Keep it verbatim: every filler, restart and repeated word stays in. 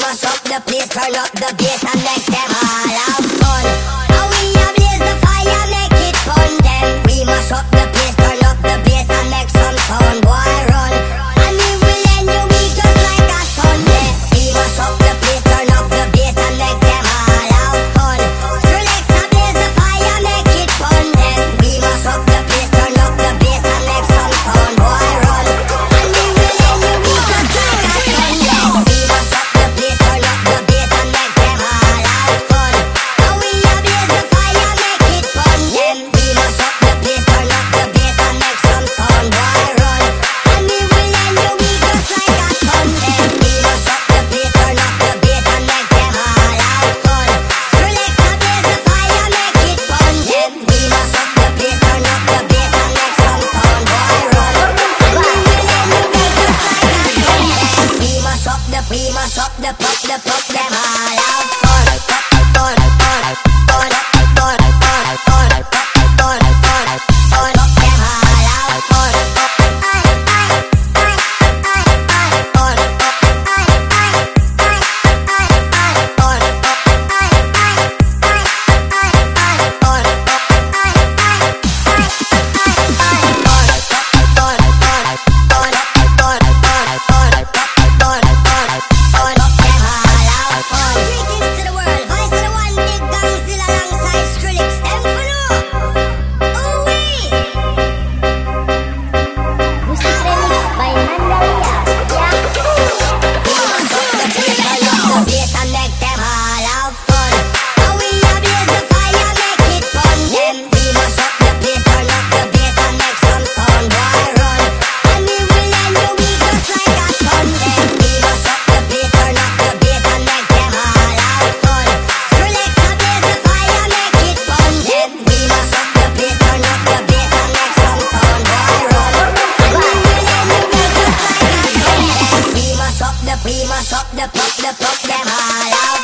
mash up the place, turn up the bass and make them all have fun. How we a blaze the fire, make it fun. Then we mash up the place, turn up the bass and make some sound. Boy run, and we will end your week just like a Sunday. We mash up the place, turn up the bass and make them all have fun. Skrillex a blaze the fire, make it fun. Then we mash up the place, turn up the bass and make some sound. Boy run, and we will end your week just like a Sunday. We mash up the place, turn up the bass and make them all have fun. How we a blaze the fire, make it fun. Then we mash up the place, turn up the bass and make some sound. Boy run, and we will end your week just like a Sunday. We mash up the place, turn up the bass and make them all have fun. Skrillex a blaze the fire, make it fun. Then we mash up the place, turn up the bass and make some sound. Boy run, and we will end your week just like a Sunday. We mash up the, we mash up the pop, the pop, them all have fun. Fun, fun, fun, fun, fun, fun, fun, fun, fun, fun, them all have fun. Greetings to the world, voice of the one big gang still alongside Skrillex, them for know. Ooh-wee. Music remix by Mandalia. We mash up the place, turn up the bass and make them all have fun. How we a blaze the fire, make it fun. Then we mash up the place, turn up the bass and make some sound. Boy run, and we will end your week just like a Sunday. We mash up the place, turn up the bass and make them all have fun. Skrillex a blaze the fire, make it fun. Then we mash up the place, turn up the bass and make some sound. Boy run, and we will end your week just like a Sunday. We mash up the, we mash up the pop, the pop, them all out.